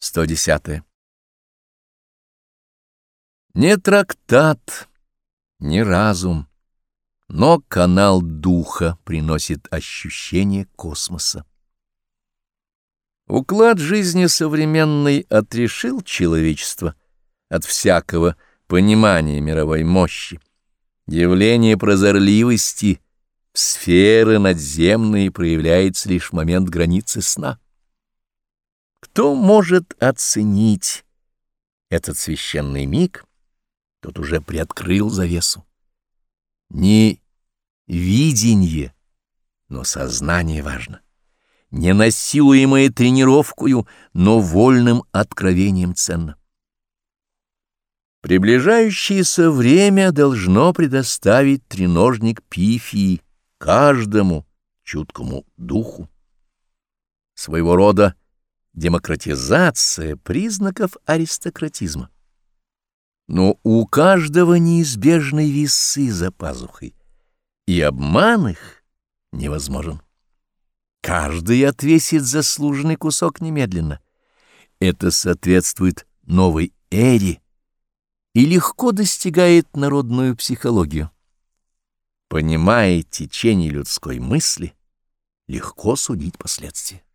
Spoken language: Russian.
110. Не трактат, не разум, но канал духа приносит ощущение космоса. Уклад жизни современной отрешил человечество от всякого понимания мировой мощи, явление прозорливости в сферы надземные проявляется лишь в момент границы сна. Кто может оценить этот священный миг, тот уже приоткрыл завесу. Не видение, но сознание важно, не насилуемое тренировкою, но вольным откровением ценно. Приближающееся время должно предоставить треножник Пифии каждому чуткому духу. Своего рода демократизация признаков аристократизма. Но у каждого неизбежны весы за пазухой, и обман их невозможен. Каждый отвесит заслуженный кусок немедленно. Это соответствует новой эре и легко достигает народную психологию. Понимая течение людской мысли, легко судить последствия.